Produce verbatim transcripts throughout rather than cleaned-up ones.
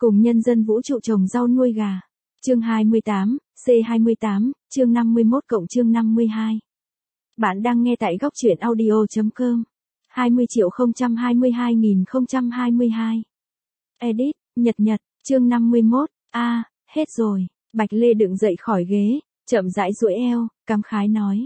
Cùng nhân dân vũ trụ trồng rau nuôi gà. Chương hai mươi tám, C hai mươi tám, chương năm mươi mốt cộng chương năm mươi hai. Bạn đang nghe tại góc truyện audio chấm com. hai mươi triệu không trăm hai mươi hai nghìn không trăm hai mươi hai. Edit, Nhật Nhật, chương năm mươi mốt. A, à, hết rồi. Bạch Lê đứng dậy khỏi ghế, chậm rãi duỗi eo, cảm khái nói.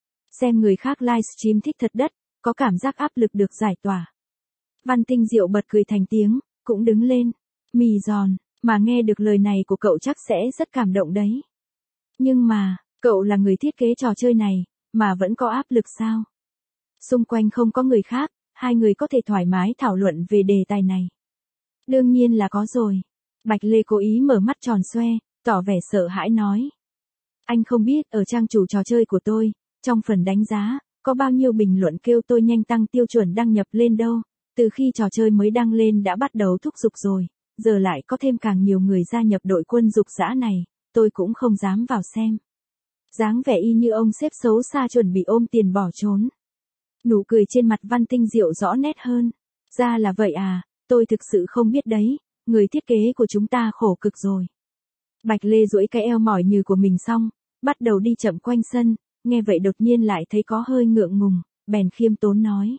Xem người khác livestream thích thật đất, có cảm giác áp lực được giải tỏa. Văn Tinh Diệu bật cười thành tiếng, cũng đứng lên. Mì giòn, mà nghe được lời này của cậu chắc sẽ rất cảm động đấy. Nhưng mà, cậu là người thiết kế trò chơi này, mà vẫn có áp lực sao? Xung quanh không có người khác, hai người có thể thoải mái thảo luận về đề tài này. Đương nhiên là có rồi. Bạch Lê cố ý mở mắt tròn xoe, tỏ vẻ sợ hãi nói. Anh không biết ở trang chủ trò chơi của tôi, trong phần đánh giá, có bao nhiêu bình luận kêu tôi nhanh tăng tiêu chuẩn đăng nhập lên đâu. Từ khi trò chơi mới đăng lên đã bắt đầu thúc giục rồi, giờ lại có thêm càng nhiều người gia nhập đội quân dục dã này, tôi cũng không dám vào xem. Dáng vẻ y như ông sếp xấu xa chuẩn bị ôm tiền bỏ trốn. Nụ cười trên mặt Văn Tinh Diệu rõ nét hơn. Ra là vậy à, tôi thực sự không biết đấy, người thiết kế của chúng ta khổ cực rồi. Bạch Lê duỗi cái eo mỏi như của mình xong, bắt đầu đi chậm quanh sân, nghe vậy đột nhiên lại thấy có hơi ngượng ngùng, bèn khiêm tốn nói.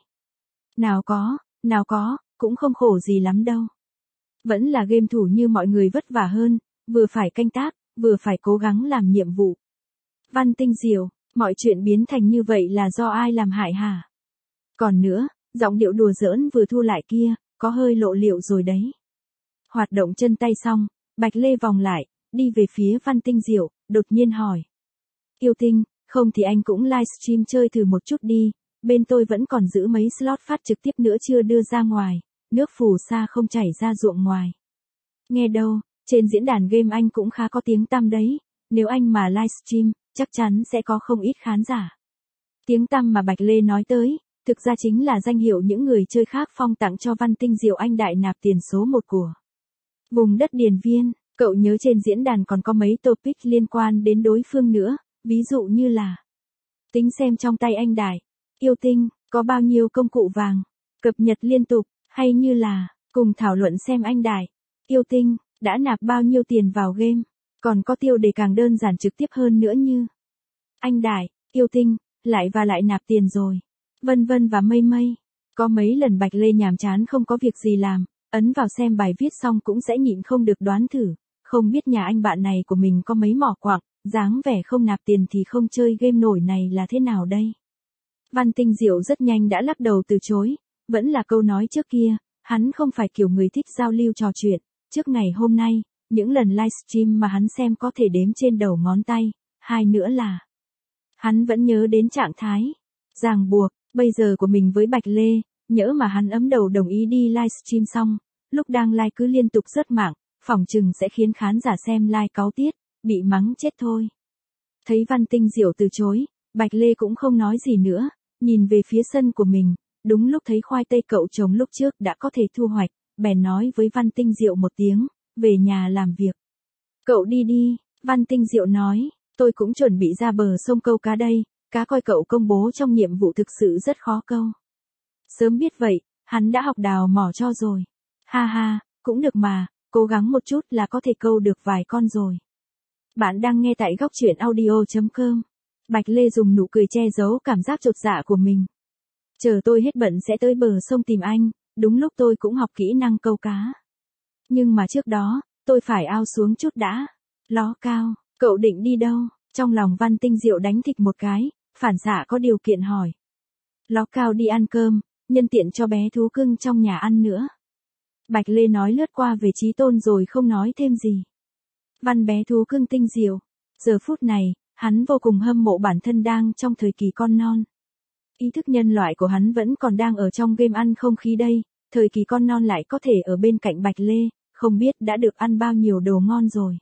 Nào có, nào có, cũng không khổ gì lắm đâu. Vẫn là game thủ như mọi người vất vả hơn, vừa phải canh tác, vừa phải cố gắng làm nhiệm vụ. Văn Tinh Diệu, mọi chuyện biến thành như vậy là do ai làm hại hả? Còn nữa, giọng điệu đùa giỡn vừa thu lại kia, có hơi lộ liễu rồi đấy. Hoạt động chân tay xong, Bạch Lê vòng lại, đi về phía Văn Tinh Diệu, đột nhiên hỏi. Yêu Tinh, không thì anh cũng livestream chơi thử một chút đi, bên tôi vẫn còn giữ mấy slot phát trực tiếp nữa chưa đưa ra ngoài, nước phù sa không chảy ra ruộng ngoài. Nghe đâu, trên diễn đàn game anh cũng khá có tiếng tăm đấy, nếu anh mà livestream, chắc chắn sẽ có không ít khán giả. Tiếng tăm mà Bạch Lê nói tới, thực ra chính là danh hiệu những người chơi khác phong tặng cho Văn Tinh Diệu anh đại nạp tiền số một của vùng đất Điền Viên. Cậu nhớ trên diễn đàn còn có mấy topic liên quan đến đối phương nữa, ví dụ như là tính xem trong tay anh đại, Yêu Tinh, có bao nhiêu công cụ vàng, cập nhật liên tục, hay như là, cùng thảo luận xem anh đại, Yêu Tinh, đã nạp bao nhiêu tiền vào game, còn có tiêu đề càng đơn giản trực tiếp hơn nữa như anh đại, Yêu Tinh, lại và lại nạp tiền rồi, vân vân và mây mây. Có mấy lần Bạch Lê nhàm chán không có việc gì làm, ấn vào xem bài viết xong cũng sẽ nhịn không được đoán thử, không biết nhà anh bạn này của mình có mấy mỏ quặng, dáng vẻ không nạp tiền thì không chơi game nổi này là thế nào đây? Văn Tinh Diệu rất nhanh đã lắc đầu từ chối, vẫn là câu nói trước kia, hắn không phải kiểu người thích giao lưu trò chuyện, trước ngày hôm nay, những lần livestream mà hắn xem có thể đếm trên đầu ngón tay, hai nữa là hắn vẫn nhớ đến trạng thái ràng buộc bây giờ của mình với Bạch Lê, nhỡ mà hắn ấm đầu đồng ý đi livestream xong, lúc đang live cứ liên tục rớt mạng, phỏng chừng sẽ khiến khán giả xem live cáu tiết, bị mắng chết thôi. Thấy Văn Tinh Diệu từ chối, Bạch Lê cũng không nói gì nữa, nhìn về phía sân của mình, đúng lúc thấy khoai tây cậu trồng lúc trước đã có thể thu hoạch, bèn nói với Văn Tinh Diệu một tiếng, về nhà làm việc. Cậu đi đi, Văn Tinh Diệu nói, tôi cũng chuẩn bị ra bờ sông câu cá đây, cá coi cậu công bố trong nhiệm vụ thực sự rất khó câu. Sớm biết vậy, hắn đã học đào mỏ cho rồi. Ha ha, cũng được mà, cố gắng một chút là có thể câu được vài con rồi. Bạn đang nghe tại góc truyện audio chấm com. Bạch Lê dùng nụ cười che giấu cảm giác chột dạ của mình. Chờ tôi hết bận sẽ tới bờ sông tìm anh, đúng lúc tôi cũng học kỹ năng câu cá. Nhưng mà trước đó, tôi phải ao xuống chút đã. Ló Cao, cậu định đi đâu? Trong lòng Văn Tinh Diệu đánh thịch một cái, phản xạ có điều kiện hỏi. Ló Cao đi ăn cơm, nhân tiện cho bé thú cưng trong nhà ăn nữa. Bạch Lê nói lướt qua về Chí Tôn rồi không nói thêm gì. Văn bé thú cưng Tinh Diệu, giờ phút này, hắn vô cùng hâm mộ bản thân đang trong thời kỳ con non. Ý thức nhân loại của hắn vẫn còn đang ở trong game ăn không khí đây, thời kỳ con non lại có thể ở bên cạnh Bạch Lê, không biết đã được ăn bao nhiêu đồ ngon rồi.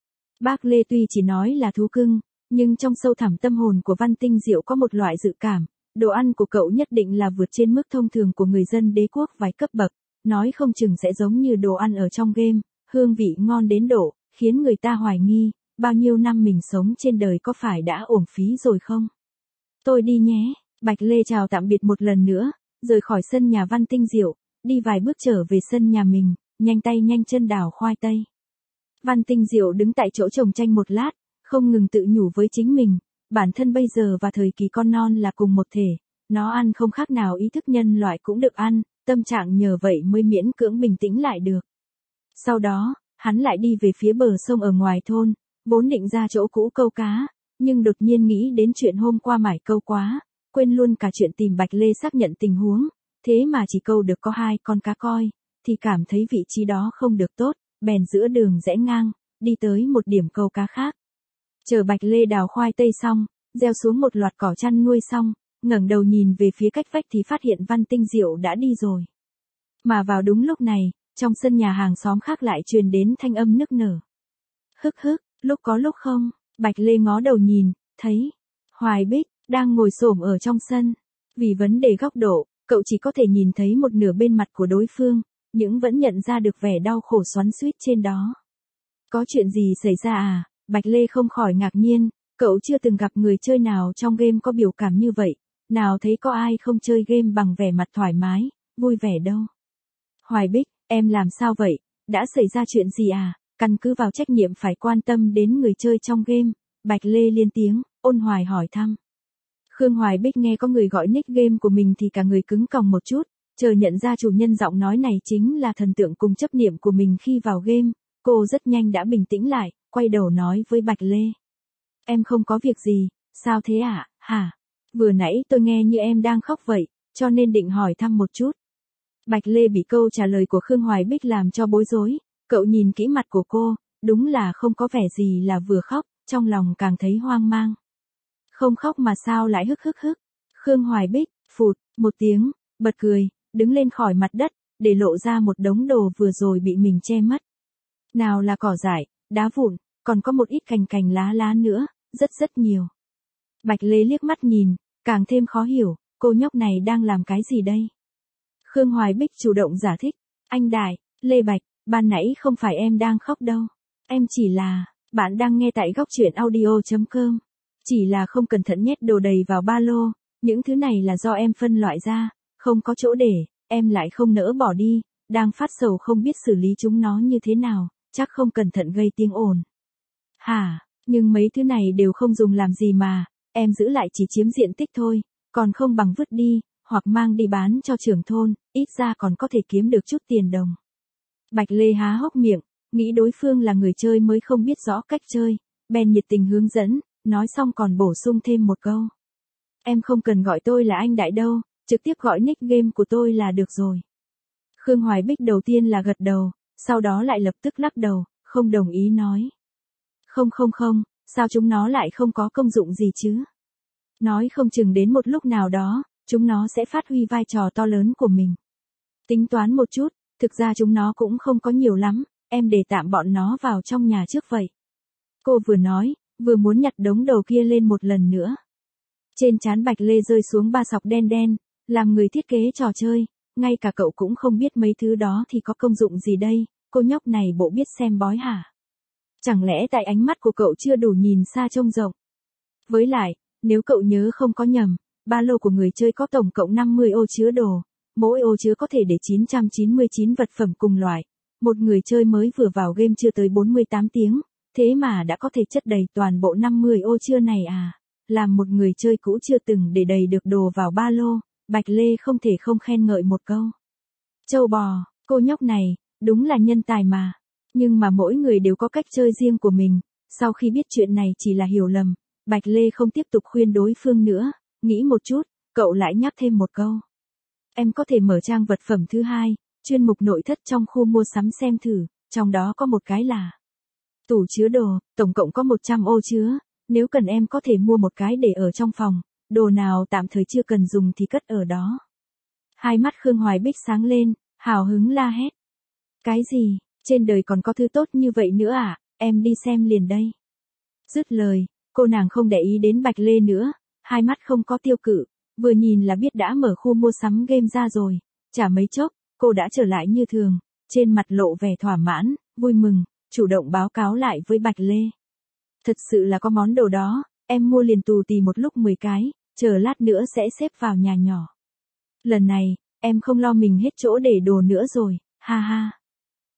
Bác Lê tuy chỉ nói là thú cưng, nhưng trong sâu thẳm tâm hồn của Văn Tinh Diệu có một loại dự cảm, đồ ăn của cậu nhất định là vượt trên mức thông thường của người dân đế quốc vài cấp bậc, nói không chừng sẽ giống như đồ ăn ở trong game, hương vị ngon đến độ, khiến người ta hoài nghi, bao nhiêu năm mình sống trên đời có phải đã uổng phí rồi không? Tôi đi nhé, Bạch Lê chào tạm biệt một lần nữa, rời khỏi sân nhà Văn Tinh Diệu, đi vài bước trở về sân nhà mình, nhanh tay nhanh chân đào khoai tây. Văn Tinh Diệu đứng tại chỗ trồng chanh một lát, không ngừng tự nhủ với chính mình, bản thân bây giờ và thời kỳ con non là cùng một thể, nó ăn không khác nào ý thức nhân loại cũng được ăn, tâm trạng nhờ vậy mới miễn cưỡng bình tĩnh lại được. Sau đó, hắn lại đi về phía bờ sông ở ngoài thôn, vốn định ra chỗ cũ câu cá, nhưng đột nhiên nghĩ đến chuyện hôm qua mải câu quá, quên luôn cả chuyện tìm Bạch Lê xác nhận tình huống, thế mà chỉ câu được có hai con cá coi, thì cảm thấy vị trí đó không được tốt, bèn giữa đường rẽ ngang, đi tới một điểm câu cá khác. Chờ Bạch Lê đào khoai tây xong, gieo xuống một loạt cỏ chăn nuôi xong, ngẩng đầu nhìn về phía cách vách thì phát hiện Văn Tinh Diệu đã đi rồi. Mà vào đúng lúc này, trong sân nhà hàng xóm khác lại truyền đến thanh âm nức nở. Hức hức, lúc có lúc không, Bạch Lê ngó đầu nhìn, thấy Hoài Bích đang ngồi xổm ở trong sân. Vì vấn đề góc độ, cậu chỉ có thể nhìn thấy một nửa bên mặt của đối phương, nhưng vẫn nhận ra được vẻ đau khổ xoắn xuýt trên đó. Có chuyện gì xảy ra à? Bạch Lê không khỏi ngạc nhiên, cậu chưa từng gặp người chơi nào trong game có biểu cảm như vậy, nào thấy có ai không chơi game bằng vẻ mặt thoải mái, vui vẻ đâu. Hoài Bích, em làm sao vậy? Đã xảy ra chuyện gì à? Căn cứ vào trách nhiệm phải quan tâm đến người chơi trong game, Bạch Lê liên tiếng, ôn hoài hỏi thăm. Khương Hoài Bích nghe có người gọi nick game của mình thì cả người cứng còng một chút, chờ nhận ra chủ nhân giọng nói này chính là thần tượng cùng chấp niệm của mình khi vào game, cô rất nhanh đã bình tĩnh lại, quay đầu nói với Bạch Lê. Em không có việc gì, sao thế ạ, à? Hả? Vừa nãy tôi nghe như em đang khóc vậy, cho nên định hỏi thăm một chút. Bạch Lê bị câu trả lời của Khương Hoài Bích làm cho bối rối, cậu nhìn kỹ mặt của cô, đúng là không có vẻ gì là vừa khóc, trong lòng càng thấy hoang mang. Không khóc mà sao lại hức hức hức. Khương Hoài Bích, phụt, một tiếng, bật cười, đứng lên khỏi mặt đất, để lộ ra một đống đồ vừa rồi bị mình che mất. Nào là cỏ dại, đá vụn, còn có một ít cành cành lá lá nữa, rất rất nhiều. Bạch Lê liếc mắt nhìn, càng thêm khó hiểu, cô nhóc này đang làm cái gì đây? Khương Hoài Bích chủ động giải thích, anh Đại, Lê Bạch, ban nãy không phải em đang khóc đâu. Em chỉ là, bạn đang nghe tại góc truyện audio.com. Chỉ là không cẩn thận nhét đồ đầy vào ba lô, những thứ này là do em phân loại ra, không có chỗ để, em lại không nỡ bỏ đi, đang phát sầu không biết xử lý chúng nó như thế nào, chắc không cẩn thận gây tiếng ồn. Hả, nhưng mấy thứ này đều không dùng làm gì mà, em giữ lại chỉ chiếm diện tích thôi, còn không bằng vứt đi, hoặc mang đi bán cho trưởng thôn, ít ra còn có thể kiếm được chút tiền đồng. Bạch Lê há hốc miệng, nghĩ đối phương là người chơi mới không biết rõ cách chơi, bèn nhiệt tình hướng dẫn, nói xong còn bổ sung thêm một câu. Em không cần gọi tôi là anh Đại đâu, trực tiếp gọi nick game của tôi là được rồi. Khương Hoài Bích đầu tiên là gật đầu, sau đó lại lập tức lắc đầu, không đồng ý nói. Không không không, sao chúng nó lại không có công dụng gì chứ? Nói không chừng đến một lúc nào đó, chúng nó sẽ phát huy vai trò to lớn của mình. Tính toán một chút, thực ra chúng nó cũng không có nhiều lắm, em để tạm bọn nó vào trong nhà trước vậy. Cô vừa nói, vừa muốn nhặt đống đồ kia lên một lần nữa. Trên trán Bạch Lê rơi xuống ba sọc đen đen, làm người thiết kế trò chơi, ngay cả cậu cũng không biết mấy thứ đó thì có công dụng gì đây, cô nhóc này bộ biết xem bói hả? Chẳng lẽ tại ánh mắt của cậu chưa đủ nhìn xa trông rộng? Với lại, nếu cậu nhớ không có nhầm, ba lô của người chơi có tổng cộng năm mươi ô chứa đồ, mỗi ô chứa có thể để chín trăm chín mươi chín vật phẩm cùng loại. Một người chơi mới vừa vào game chưa tới bốn mươi tám tiếng, thế mà đã có thể chất đầy toàn bộ năm mươi ô chứa này à? Làm một người chơi cũ chưa từng để đầy được đồ vào ba lô, Bạch Lê không thể không khen ngợi một câu. Châu bò, cô nhóc này, đúng là nhân tài mà. Nhưng mà mỗi người đều có cách chơi riêng của mình, sau khi biết chuyện này chỉ là hiểu lầm, Bạch Lê không tiếp tục khuyên đối phương nữa, nghĩ một chút, cậu lại nhắc thêm một câu. Em có thể mở trang vật phẩm thứ hai, chuyên mục nội thất trong khu mua sắm xem thử, trong đó có một cái là tủ chứa đồ, tổng cộng có một trăm ô chứa, nếu cần em có thể mua một cái để ở trong phòng, đồ nào tạm thời chưa cần dùng thì cất ở đó. Hai mắt Khương Hoài Bích sáng lên, hào hứng la hét. Cái gì, trên đời còn có thứ tốt như vậy nữa à, em đi xem liền đây. Dứt lời, cô nàng không để ý đến Bạch Lê nữa, hai mắt không có tiêu cự, vừa nhìn là biết đã mở khu mua sắm game ra rồi, chả mấy chốc, cô đã trở lại như thường, trên mặt lộ vẻ thỏa mãn, vui mừng, chủ động báo cáo lại với Bạch Lê. Thật sự là có món đồ đó, em mua liền tù tì một lúc mười cái, chờ lát nữa sẽ xếp vào nhà nhỏ. Lần này, em không lo mình hết chỗ để đồ nữa rồi, ha ha.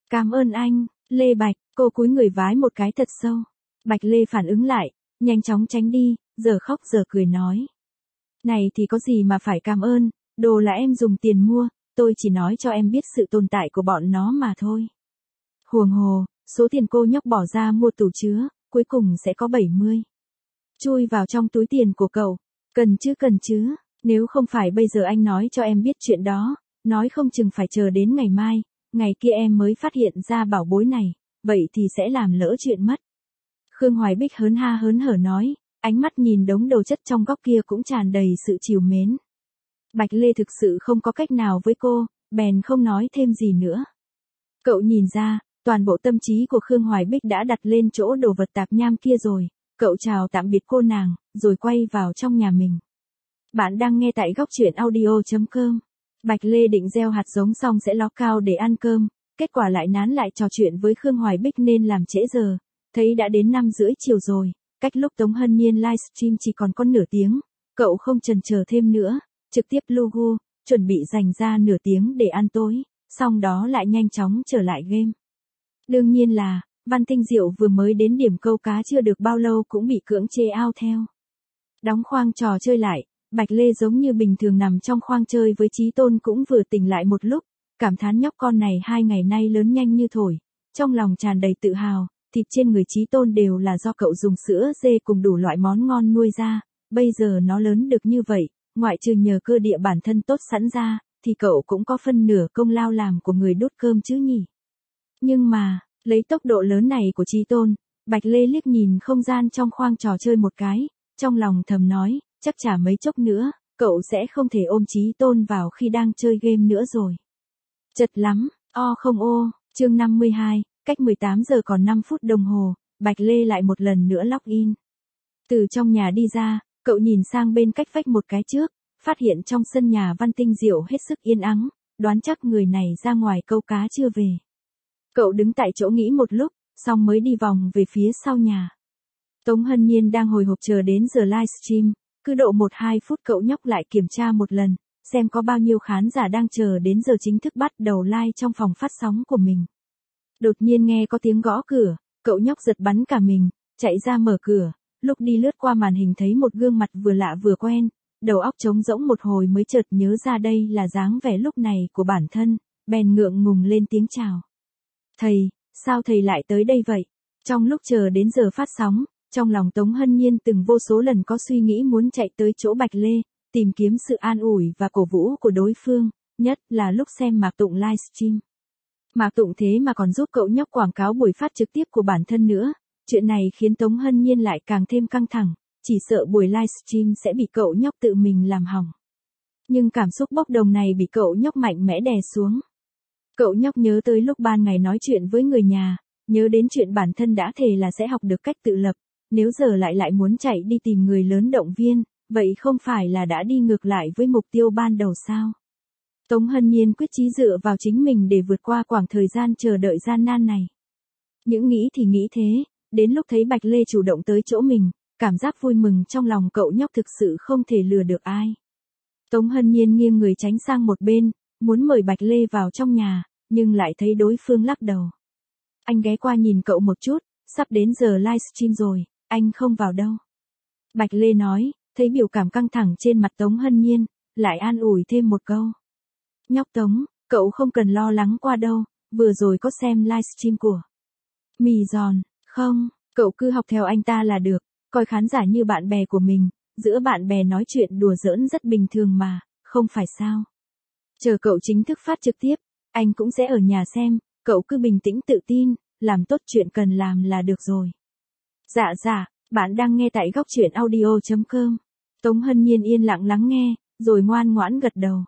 Cảm ơn anh, Lê Bạch, cô cúi người vái một cái thật sâu. Bạch Lê phản ứng lại, nhanh chóng tránh đi, giờ khóc giờ cười nói. Này thì có gì mà phải cảm ơn, đồ là em dùng tiền mua, tôi chỉ nói cho em biết sự tồn tại của bọn nó mà thôi. Huồng hồ, số tiền cô nhóc bỏ ra mua tủ chứa, cuối cùng sẽ có bảy mươi. Chui vào trong túi tiền của cậu, cần chứ cần chứ, nếu không phải bây giờ anh nói cho em biết chuyện đó, nói không chừng phải chờ đến ngày mai, ngày kia em mới phát hiện ra bảo bối này, vậy thì sẽ làm lỡ chuyện mất. Khương Hoài Bích hớn ha hớn hở nói, ánh mắt nhìn đống đồ chất trong góc kia cũng tràn đầy sự trìu mến. Bạch Lê thực sự không có cách nào với cô, bèn không nói thêm gì nữa. Cậu nhìn ra, toàn bộ tâm trí của Khương Hoài Bích đã đặt lên chỗ đồ vật tạp nham kia rồi, cậu chào tạm biệt cô nàng, rồi quay vào trong nhà mình. Bạn đang nghe tại góc truyện audio chấm com. Bạch Lê định gieo hạt giống xong sẽ ló cao để ăn cơm, kết quả lại nán lại trò chuyện với Khương Hoài Bích nên làm trễ giờ, thấy đã đến năm rưỡi chiều rồi, cách lúc Tống Hân Nhiên livestream chỉ còn có nửa tiếng, cậu không chần chờ thêm nữa, trực tiếp logo, chuẩn bị dành ra nửa tiếng để ăn tối, xong đó lại nhanh chóng trở lại game. Đương nhiên là, Văn Tinh Diệu vừa mới đến điểm câu cá chưa được bao lâu cũng bị cưỡng chê out theo. Đóng khoang trò chơi lại, Bạch Lê giống như bình thường nằm trong khoang chơi với Chí Tôn cũng vừa tỉnh lại một lúc, cảm thán nhóc con này hai ngày nay lớn nhanh như thổi, trong lòng tràn đầy tự hào, thịt trên người Chí Tôn đều là do cậu dùng sữa dê cùng đủ loại món ngon nuôi ra, bây giờ nó lớn được như vậy, ngoại trừ nhờ cơ địa bản thân tốt sẵn ra, thì cậu cũng có phân nửa công lao làm của người đút cơm chứ nhỉ. Nhưng mà, lấy tốc độ lớn này của Chí Tôn, Bạch Lê liếc nhìn không gian trong khoang trò chơi một cái, trong lòng thầm nói, chắc chả mấy chốc nữa, cậu sẽ không thể ôm Chí Tôn vào khi đang chơi game nữa rồi. Chật lắm, o không ô, chương năm mươi hai, cách mười tám giờ còn năm phút đồng hồ, Bạch Lê lại một lần nữa login. Từ trong nhà đi ra, cậu nhìn sang bên cách vách một cái trước, phát hiện trong sân nhà Văn Tinh Diệu hết sức yên ắng, đoán chắc người này ra ngoài câu cá chưa về. Cậu đứng tại chỗ nghĩ một lúc, xong mới đi vòng về phía sau nhà. Tống Hân Nhiên đang hồi hộp chờ đến giờ livestream, cứ độ một hai phút cậu nhóc lại kiểm tra một lần, xem có bao nhiêu khán giả đang chờ đến giờ chính thức bắt đầu live trong phòng phát sóng của mình. Đột nhiên nghe có tiếng gõ cửa, cậu nhóc giật bắn cả mình, chạy ra mở cửa, lúc đi lướt qua màn hình thấy một gương mặt vừa lạ vừa quen, đầu óc trống rỗng một hồi mới chợt nhớ ra đây là dáng vẻ lúc này của bản thân, bèn ngượng ngùng lên tiếng chào. Thầy, sao thầy lại tới đây vậy? Trong lúc chờ đến giờ phát sóng, trong lòng Tống Hân Nhiên từng vô số lần có suy nghĩ muốn chạy tới chỗ Bạch Lê, tìm kiếm sự an ủi và cổ vũ của đối phương, nhất là lúc xem Mạc Tụng livestream. Mạc Tụng thế mà còn giúp cậu nhóc quảng cáo buổi phát trực tiếp của bản thân nữa, chuyện này khiến Tống Hân Nhiên lại càng thêm căng thẳng, chỉ sợ buổi livestream sẽ bị cậu nhóc tự mình làm hỏng. Nhưng cảm xúc bốc đồng này bị cậu nhóc mạnh mẽ đè xuống. Cậu nhóc nhớ tới lúc ban ngày nói chuyện với người nhà, nhớ đến chuyện bản thân đã thề là sẽ học được cách tự lập, nếu giờ lại lại muốn chạy đi tìm người lớn động viên, vậy không phải là đã đi ngược lại với mục tiêu ban đầu sao? Tống Hân Nhiên quyết chí dựa vào chính mình để vượt qua khoảng thời gian chờ đợi gian nan này. Những nghĩ thì nghĩ thế, đến lúc thấy Bạch Lê chủ động tới chỗ mình, cảm giác vui mừng trong lòng cậu nhóc thực sự không thể lừa được ai. Tống Hân Nhiên nghiêng người tránh sang một bên, muốn mời Bạch Lê vào trong nhà, nhưng lại thấy đối phương lắc đầu. Anh ghé qua nhìn cậu một chút, sắp đến giờ livestream rồi, anh không vào đâu. Bạch Lê nói, thấy biểu cảm căng thẳng trên mặt Tống Hân Nhiên, lại an ủi thêm một câu. Nhóc Tống, cậu không cần lo lắng qua đâu, vừa rồi có xem livestream của Mì Giòn, không, cậu cứ học theo anh ta là được, coi khán giả như bạn bè của mình, giữa bạn bè nói chuyện đùa giỡn rất bình thường mà, không phải sao. Chờ cậu chính thức phát trực tiếp, anh cũng sẽ ở nhà xem, cậu cứ bình tĩnh tự tin, làm tốt chuyện cần làm là được rồi. Dạ dạ, bạn đang nghe tại góc truyện audio chấm com. Tống Hân Nhiên yên lặng lắng nghe, rồi ngoan ngoãn gật đầu.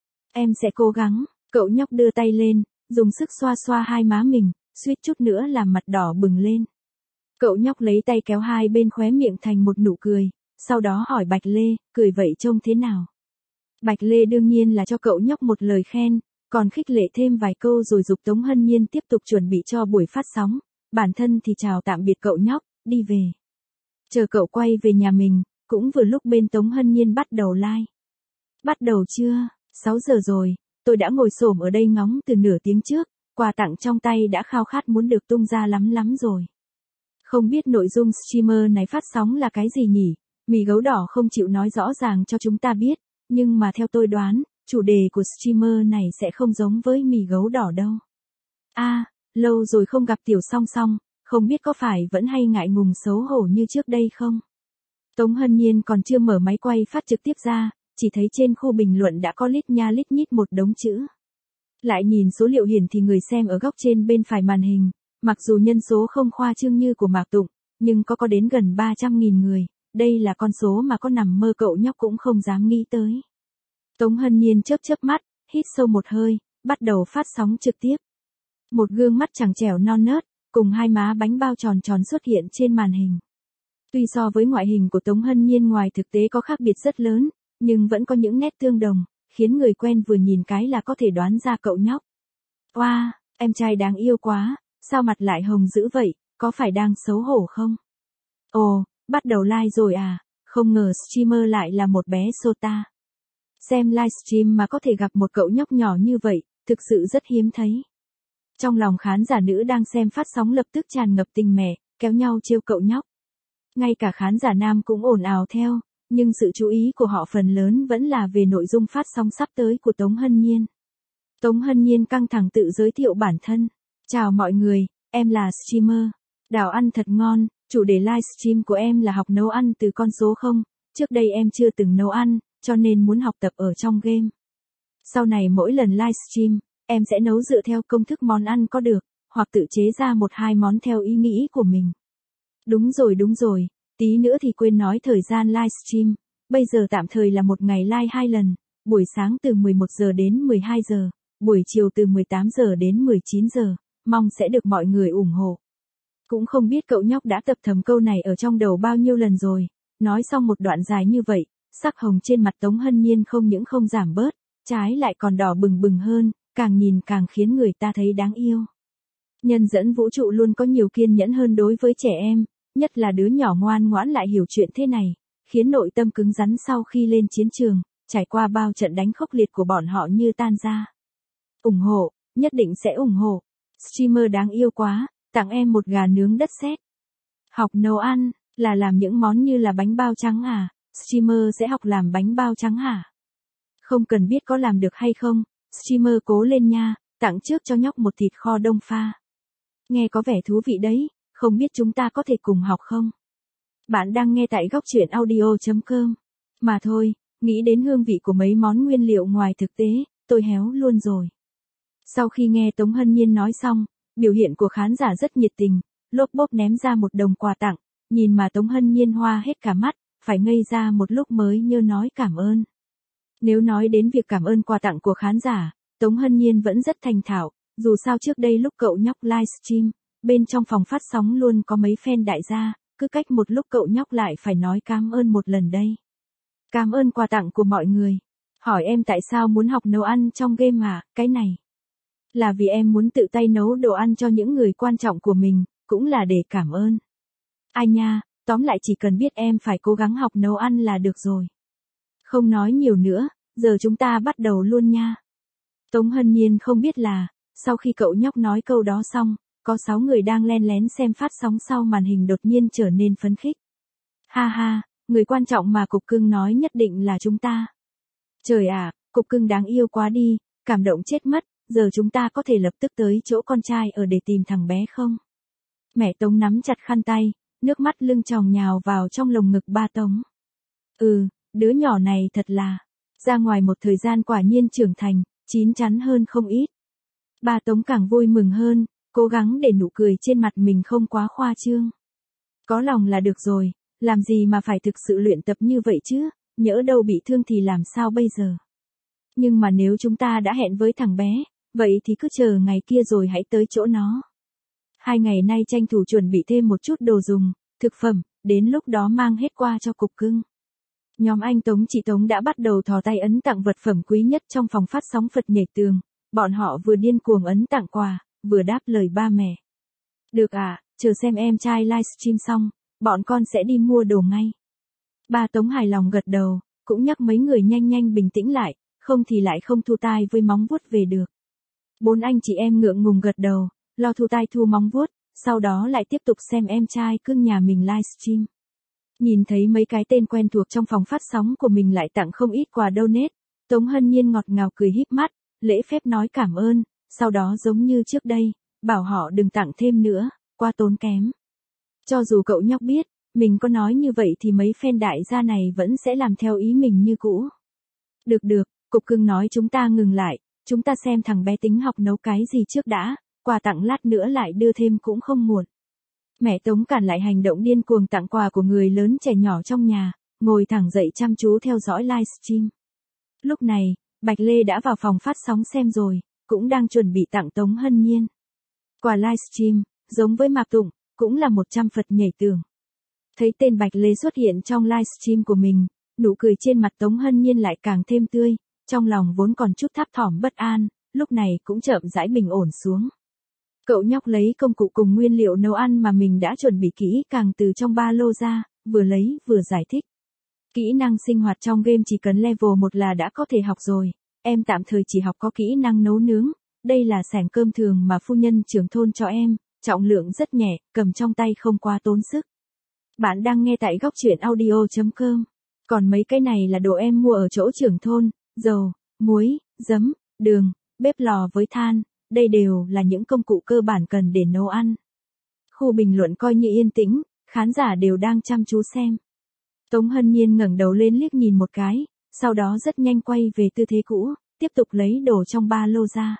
Em sẽ cố gắng, cậu nhóc đưa tay lên, dùng sức xoa xoa hai má mình, suýt chút nữa làm mặt đỏ bừng lên. Cậu nhóc lấy tay kéo hai bên khóe miệng thành một nụ cười, sau đó hỏi Bạch Lê, cười vậy trông thế nào? Bạch Lê đương nhiên là cho cậu nhóc một lời khen, còn khích lệ thêm vài câu rồi giục Tống Hân Nhiên tiếp tục chuẩn bị cho buổi phát sóng, bản thân thì chào tạm biệt cậu nhóc, đi về. Chờ cậu quay về nhà mình, cũng vừa lúc bên Tống Hân Nhiên bắt đầu live. Bắt đầu chưa? sáu giờ rồi, tôi đã ngồi xổm ở đây ngóng từ nửa tiếng trước, quà tặng trong tay đã khao khát muốn được tung ra lắm lắm rồi. Không biết nội dung streamer này phát sóng là cái gì nhỉ? Mì gấu đỏ không chịu nói rõ ràng cho chúng ta biết, nhưng mà theo tôi đoán, chủ đề của streamer này sẽ không giống với mì gấu đỏ đâu. A, à, lâu rồi không gặp Tiểu Song Song, không biết có phải vẫn hay ngại ngùng xấu hổ như trước đây không? Tống Hân Nhiên còn chưa mở máy quay phát trực tiếp ra, chỉ thấy trên khu bình luận đã có lít nha lít nhít một đống chữ. Lại nhìn số liệu hiển thì người xem ở góc trên bên phải màn hình, mặc dù nhân số không khoa trương như của Mạc Tụng, nhưng có có đến gần ba trăm nghìn người, đây là con số mà có nằm mơ cậu nhóc cũng không dám nghĩ tới. Tống Hân Nhiên chớp chớp mắt, hít sâu một hơi, bắt đầu phát sóng trực tiếp. Một gương mắt trắng trẻo non nớt, cùng hai má bánh bao tròn tròn xuất hiện trên màn hình. Tuy so với ngoại hình của Tống Hân Nhiên ngoài thực tế có khác biệt rất lớn, nhưng vẫn có những nét tương đồng, khiến người quen vừa nhìn cái là có thể đoán ra cậu nhóc. Oa, wow, em trai đáng yêu quá, sao mặt lại hồng dữ vậy, có phải đang xấu hổ không? Ồ, bắt đầu live rồi à, không ngờ streamer lại là một bé Sota. Xem livestream mà có thể gặp một cậu nhóc nhỏ như vậy, thực sự rất hiếm thấy. Trong lòng khán giả nữ đang xem phát sóng lập tức tràn ngập tình mẹ, kéo nhau trêu cậu nhóc. Ngay cả khán giả nam cũng ồn ào theo, nhưng sự chú ý của họ phần lớn vẫn là về nội dung phát sóng sắp tới của Tống Hân Nhiên. Tống Hân Nhiên căng thẳng tự giới thiệu bản thân. Chào mọi người, em là streamer. Đào ăn thật ngon, chủ đề livestream của em là học nấu ăn từ con số không. Trước đây em chưa từng nấu ăn, cho nên muốn học tập ở trong game. Sau này mỗi lần livestream, em sẽ nấu dựa theo công thức món ăn có được, hoặc tự chế ra một hai món theo ý nghĩ của mình. Đúng rồi đúng rồi, tí nữa thì quên nói thời gian livestream, bây giờ tạm thời là một ngày live hai lần, buổi sáng từ mười một giờ đến mười hai giờ, buổi chiều từ mười tám giờ đến mười chín giờ, mong sẽ được mọi người ủng hộ. Cũng không biết cậu nhóc đã tập thầm câu này ở trong đầu bao nhiêu lần rồi, nói xong một đoạn dài như vậy, sắc hồng trên mặt Tống Hân Nhiên không những không giảm bớt, trái lại còn đỏ bừng bừng hơn, càng nhìn càng khiến người ta thấy đáng yêu. Nhân dẫn vũ trụ luôn có nhiều kiên nhẫn hơn đối với trẻ em, nhất là đứa nhỏ ngoan ngoãn lại hiểu chuyện thế này, khiến nội tâm cứng rắn sau khi lên chiến trường, trải qua bao trận đánh khốc liệt của bọn họ như tan ra. Ủng hộ, nhất định sẽ ủng hộ. Streamer đáng yêu quá, tặng em một gà nướng đất sét. Học nấu ăn, là làm những món như là bánh bao trắng à, streamer sẽ học làm bánh bao trắng hả? Không cần biết có làm được hay không, streamer cố lên nha, tặng trước cho nhóc một thịt kho đông pha. Nghe có vẻ thú vị đấy, không biết chúng ta có thể cùng học không? Bạn đang nghe tại góc truyện audio chấm com. Mà thôi, nghĩ đến hương vị của mấy món nguyên liệu ngoài thực tế, tôi héo luôn rồi. Sau khi nghe Tống Hân Nhiên nói xong, biểu hiện của khán giả rất nhiệt tình, lốp bốp ném ra một đồng quà tặng, nhìn mà Tống Hân Nhiên hoa hết cả mắt, phải ngây ra một lúc mới nhớ nói cảm ơn. Nếu nói đến việc cảm ơn quà tặng của khán giả, Tống Hân Nhiên vẫn rất thành thạo, dù sao trước đây lúc cậu nhóc livestream, bên trong phòng phát sóng luôn có mấy fan đại gia, cứ cách một lúc cậu nhóc lại phải nói cảm ơn một lần đây. Cảm ơn quà tặng của mọi người. Hỏi em tại sao muốn học nấu ăn trong game à, cái này. Là vì em muốn tự tay nấu đồ ăn cho những người quan trọng của mình, cũng là để cảm ơn. Ai nha, tóm lại chỉ cần biết em phải cố gắng học nấu ăn là được rồi. Không nói nhiều nữa, giờ chúng ta bắt đầu luôn nha. Tống Hân Nhiên không biết là, sau khi cậu nhóc nói câu đó xong, có sáu người đang len lén xem phát sóng sau màn hình đột nhiên trở nên phấn khích. Ha ha, người quan trọng mà Cục Cưng nói nhất định là chúng ta. Trời ạ, à, Cục Cưng đáng yêu quá đi, cảm động chết mất, giờ chúng ta có thể lập tức tới chỗ con trai ở để tìm thằng bé không? Mẹ Tống nắm chặt khăn tay, nước mắt lưng tròng nhào vào trong lồng ngực ba Tống. Ừ, đứa nhỏ này thật là, ra ngoài một thời gian quả nhiên trưởng thành, chín chắn hơn không ít. Ba Tống càng vui mừng hơn, cố gắng để nụ cười trên mặt mình không quá khoa trương. Có lòng là được rồi, làm gì mà phải thực sự luyện tập như vậy chứ, nhỡ đâu bị thương thì làm sao bây giờ. Nhưng mà nếu chúng ta đã hẹn với thằng bé, vậy thì cứ chờ ngày kia rồi hãy tới chỗ nó. Hai ngày nay tranh thủ chuẩn bị thêm một chút đồ dùng, thực phẩm, đến lúc đó mang hết qua cho Cục Cưng. Nhóm anh Tống chị Tống đã bắt đầu thò tay ấn tặng vật phẩm quý nhất trong phòng phát sóng Phật nhảy tường, bọn họ vừa điên cuồng ấn tặng quà, vừa đáp lời ba mẹ. Được à, chờ xem em trai livestream xong, bọn con sẽ đi mua đồ ngay. Ba Tống hài lòng gật đầu, cũng nhắc mấy người nhanh nhanh bình tĩnh lại, không thì lại không thu tai với móng vuốt về được. Bốn anh chị em ngượng ngùng gật đầu, lo thu tai thu móng vuốt, sau đó lại tiếp tục xem em trai cưng nhà mình livestream. Nhìn thấy mấy cái tên quen thuộc trong phòng phát sóng của mình lại tặng không ít quà donate, Tống Hân Nhiên ngọt ngào cười híp mắt, lễ phép nói cảm ơn, sau đó giống như trước đây, bảo họ đừng tặng thêm nữa, quá tốn kém. Cho dù cậu nhóc biết, mình có nói như vậy thì mấy fan đại gia này vẫn sẽ làm theo ý mình như cũ. Được được, cục cưng nói chúng ta ngừng lại, chúng ta xem thằng bé tính học nấu cái gì trước đã, quà tặng lát nữa lại đưa thêm cũng không muộn. Mẹ Tống cản lại hành động điên cuồng tặng quà của người lớn trẻ nhỏ trong nhà, ngồi thẳng dậy chăm chú theo dõi livestream. Lúc này, Bạch Lê đã vào phòng phát sóng xem rồi, cũng đang chuẩn bị tặng Tống Hân Nhiên. Quà livestream, giống với Mạc Tụng, cũng là một trăm Phật nhảy tường. Thấy tên Bạch Lê xuất hiện trong livestream của mình, nụ cười trên mặt Tống Hân Nhiên lại càng thêm tươi, trong lòng vốn còn chút thấp thỏm bất an, lúc này cũng chậm rãi bình ổn xuống. Cậu nhóc lấy công cụ cùng nguyên liệu nấu ăn mà mình đã chuẩn bị kỹ càng từ trong ba lô ra, vừa lấy vừa giải thích. Kỹ năng sinh hoạt trong game chỉ cần level một là đã có thể học rồi, em tạm thời chỉ học có kỹ năng nấu nướng, đây là xẻng cơm thường mà phu nhân trưởng thôn cho em, trọng lượng rất nhẹ, cầm trong tay không quá tốn sức. Bạn đang nghe tại góc truyện audio chấm com. Còn mấy cái này là đồ em mua ở chỗ trưởng thôn, dầu, muối, giấm, đường, bếp lò với than, đây đều là những công cụ cơ bản cần để nấu ăn. Khu bình luận coi như yên tĩnh, khán giả đều đang chăm chú xem. Tống Hân Nhiên ngẩng đầu lên liếc nhìn một cái, sau đó rất nhanh quay về tư thế cũ, tiếp tục lấy đồ trong ba lô ra.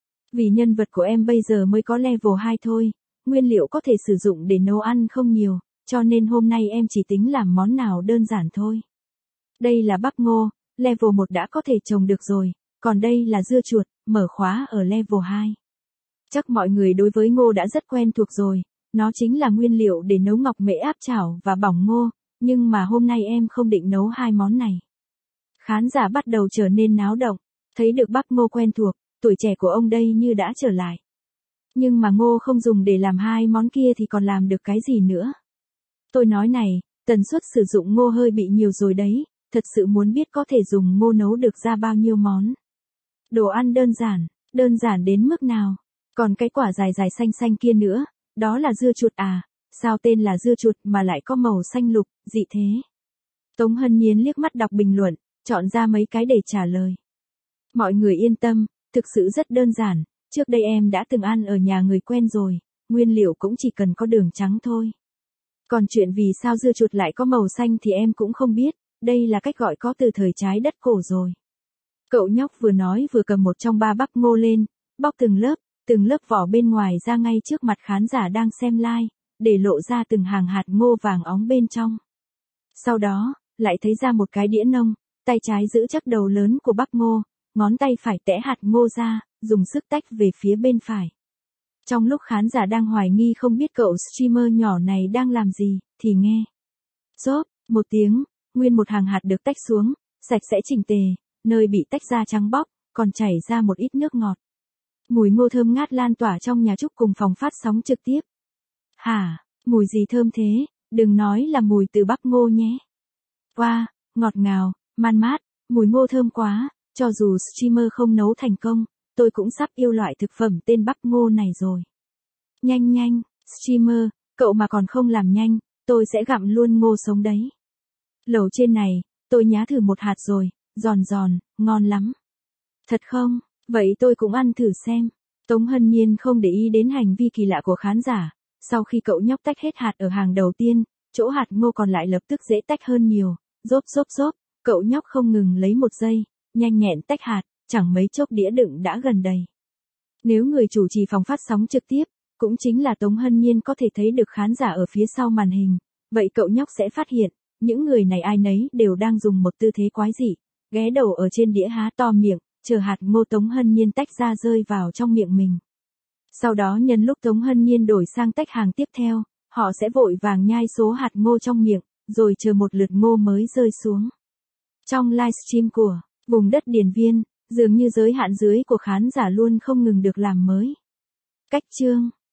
Vì nhân vật của em bây giờ mới có level hai thôi, nguyên liệu có thể sử dụng để nấu ăn không nhiều, cho nên hôm nay em chỉ tính làm món nào đơn giản thôi. Đây là bắp ngô, level một đã có thể trồng được rồi, còn đây là dưa chuột, mở khóa ở level hai. Chắc mọi người đối với ngô đã rất quen thuộc rồi, nó chính là nguyên liệu để nấu ngọc mễ áp chảo và bỏng ngô, nhưng mà hôm nay em không định nấu hai món này. Khán giả bắt đầu trở nên náo động, thấy được bắp ngô quen thuộc, tuổi trẻ của ông đây như đã trở lại. Nhưng mà ngô không dùng để làm hai món kia thì còn làm được cái gì nữa? Tôi nói này, tần suất sử dụng ngô hơi bị nhiều rồi đấy, thật sự muốn biết có thể dùng ngô nấu được ra bao nhiêu món. Đồ ăn đơn giản, đơn giản đến mức nào? Còn cái quả dài dài xanh xanh kia nữa, đó là dưa chuột à, sao tên là dưa chuột mà lại có màu xanh lục, dị thế? Tống Hân Nhiên liếc mắt đọc bình luận, chọn ra mấy cái để trả lời. Mọi người yên tâm, thực sự rất đơn giản, trước đây em đã từng ăn ở nhà người quen rồi, nguyên liệu cũng chỉ cần có đường trắng thôi. Còn chuyện vì sao dưa chuột lại có màu xanh thì em cũng không biết, đây là cách gọi có từ thời trái đất cổ rồi. Cậu nhóc vừa nói vừa cầm một trong ba bắp ngô lên, bóc từng lớp, từng lớp vỏ bên ngoài ra ngay trước mặt khán giả đang xem live, để lộ ra từng hàng hạt ngô vàng óng bên trong. Sau đó, lại thấy ra một cái đĩa nông, tay trái giữ chắc đầu lớn của bắp ngô, ngón tay phải tẽ hạt ngô ra, dùng sức tách về phía bên phải. Trong lúc khán giả đang hoài nghi không biết cậu streamer nhỏ này đang làm gì, thì nghe. Rốp, một tiếng, nguyên một hàng hạt được tách xuống, sạch sẽ chỉnh tề, nơi bị tách ra trắng bóc, còn chảy ra một ít nước ngọt. Mùi ngô thơm ngát lan tỏa trong nhà Trúc cùng phòng phát sóng trực tiếp. Hả, mùi gì thơm thế, đừng nói là mùi từ bắp ngô nhé. Wow, ngọt ngào, man mát, mùi ngô thơm quá, cho dù streamer không nấu thành công, tôi cũng sắp yêu loại thực phẩm tên bắp ngô này rồi. Nhanh nhanh, streamer, cậu mà còn không làm nhanh, tôi sẽ gặm luôn ngô sống đấy. Lẩu trên này, tôi nhá thử một hạt rồi, giòn giòn, ngon lắm. Thật không? Vậy tôi cũng ăn thử xem. Tống Hân Nhiên không để ý đến hành vi kỳ lạ của khán giả. Sau khi cậu nhóc tách hết hạt ở hàng đầu tiên, chỗ hạt ngô còn lại lập tức dễ tách hơn nhiều. Rốp rốp rốp, cậu nhóc không ngừng lấy một giây, nhanh nhẹn tách hạt, chẳng mấy chốc đĩa đựng đã gần đầy. Nếu người chủ trì phòng phát sóng trực tiếp, cũng chính là Tống Hân Nhiên có thể thấy được khán giả ở phía sau màn hình, vậy cậu nhóc sẽ phát hiện, những người này ai nấy đều đang dùng một tư thế quái dị, ghé đầu ở trên đĩa há to miệng, chờ hạt ngô Tống Hân Nhiên tách ra rơi vào trong miệng mình. Sau đó nhân lúc Tống Hân Nhiên đổi sang tách hàng tiếp theo, họ sẽ vội vàng nhai số hạt ngô trong miệng, rồi chờ một lượt ngô mới rơi xuống. Trong livestream của vùng đất Điền Viên, dường như giới hạn dưới của khán giả luôn không ngừng được làm mới. Cách chương